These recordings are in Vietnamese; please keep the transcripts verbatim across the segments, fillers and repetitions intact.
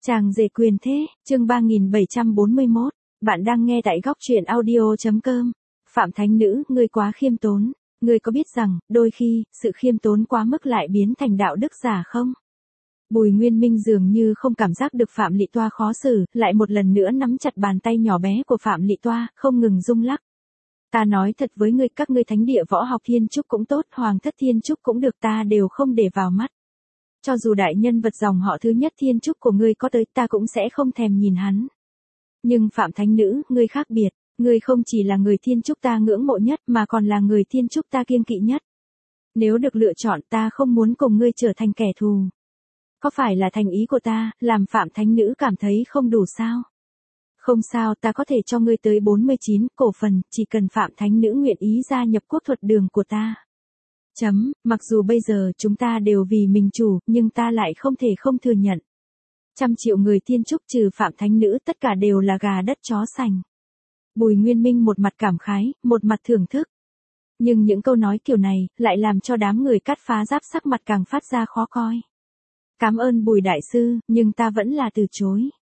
Chàng rể quyền thế, chương ba nghìn bảy trăm bốn mươi mốt. Bạn đang nghe tại góc truyện audio chấm com. Phạm Thánh Nữ, ngươi quá khiêm tốn. Ngươi có biết rằng, đôi khi, sự khiêm tốn quá mức lại biến thành đạo đức giả không? Bùi Nguyên Minh dường như không cảm giác được Phạm Lị Toa khó xử, lại một lần nữa nắm chặt bàn tay nhỏ bé của Phạm Lị Toa, không ngừng rung lắc. Ta nói thật với ngươi, các ngươi thánh địa võ học thiên trúc cũng tốt, hoàng thất thiên trúc cũng được, ta đều không để vào mắt. Cho dù đại nhân vật dòng họ thứ nhất thiên trúc của ngươi có tới, ta cũng sẽ không thèm nhìn hắn. Nhưng Phạm Thánh Nữ, ngươi khác biệt, ngươi không chỉ là người thiên trúc ta ngưỡng mộ nhất mà còn là người thiên trúc ta kiêng kỵ nhất. Nếu được lựa chọn, ta không muốn cùng ngươi trở thành kẻ thù. Có phải là thành ý của ta, làm Phạm Thánh Nữ cảm thấy không đủ sao? Không sao, ta có thể cho ngươi tới bốn mươi chín cổ phần, chỉ cần Phạm Thánh Nữ nguyện ý gia nhập quốc thuật đường của ta. Chấm, mặc dù bây giờ chúng ta đều vì mình chủ, nhưng ta lại không thể không thừa nhận. Trăm triệu người thiên trúc trừ Phạm Thánh Nữ tất cả đều là gà đất chó sành. Bùi Nguyên Minh một mặt cảm khái, một mặt thưởng thức. Nhưng những câu nói kiểu này, lại làm cho đám người Cát Phá Giáp sắc mặt càng phát ra khó coi. Cảm ơn Bùi Đại Sư, nhưng ta vẫn là từ chối.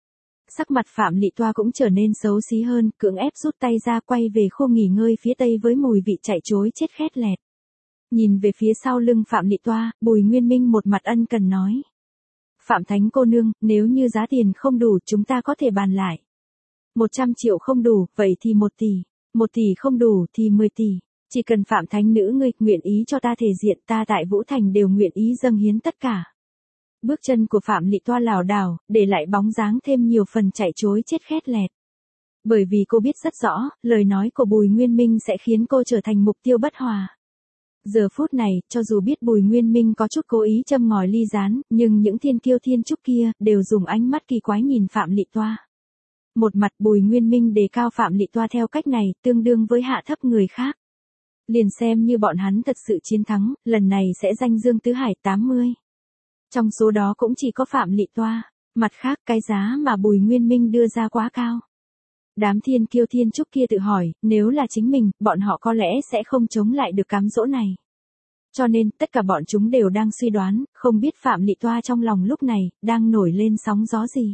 Sắc mặt Phạm Lị Toa cũng trở nên xấu xí hơn, cưỡng ép rút tay ra quay về khu nghỉ ngơi phía tây với mùi vị chạy trối chết khét lẹt. Nhìn về phía sau lưng Phạm Lị Toa, Bùi Nguyên Minh một mặt ân cần nói. Phạm Thánh cô nương, nếu như giá tiền không đủ chúng ta có thể bàn lại. Một trăm triệu không đủ, vậy thì một tỷ. Một tỷ không đủ thì mười tỷ. Chỉ cần Phạm Thánh Nữ ngươi nguyện ý cho ta thể diện, ta tại Vũ Thành đều nguyện ý dâng hiến tất cả. Bước chân của Phạm Lị Toa lảo đảo, để lại bóng dáng thêm nhiều phần chạy trối chết khét lẹt. Bởi vì cô biết rất rõ, lời nói của Bùi Nguyên Minh sẽ khiến cô trở thành mục tiêu bất hòa. Giờ phút này, cho dù biết Bùi Nguyên Minh có chút cố ý châm ngòi ly gián, nhưng những thiên kiêu thiên trúc kia, đều dùng ánh mắt kỳ quái nhìn Phạm Lị Toa. Một mặt Bùi Nguyên Minh đề cao Phạm Lị Toa theo cách này, tương đương với hạ thấp người khác. Liền xem như bọn hắn thật sự chiến thắng, lần này sẽ danh dương tứ hải tám mươi. Trong số đó cũng chỉ có Phạm Lị Toa. Mặt khác, cái giá mà Bùi Nguyên Minh đưa ra quá cao. Đám thiên kiêu thiên trúc kia tự hỏi, nếu là chính mình, bọn họ có lẽ sẽ không chống lại được cám dỗ này. Cho nên, tất cả bọn chúng đều đang suy đoán, không biết Phạm Lị Toa trong lòng lúc này, đang nổi lên sóng gió gì.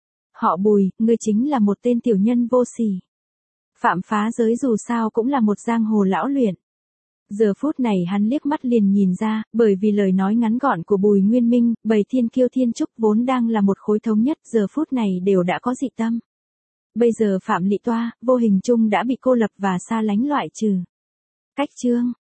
Họ Bùi, ngươi chính là một tên tiểu nhân vô sỉ. Phạm phá giới dù sao cũng là một giang hồ lão luyện. Giờ phút này hắn liếc mắt liền nhìn ra, bởi vì lời nói ngắn gọn của Bùi Nguyên Minh, bầy thiên kiêu thiên trúc vốn đang là một khối thống nhất, giờ phút này đều đã có dị tâm. Bây giờ Phạm Lị Toa, vô hình chung đã bị cô lập và xa lánh loại trừ. Cách chương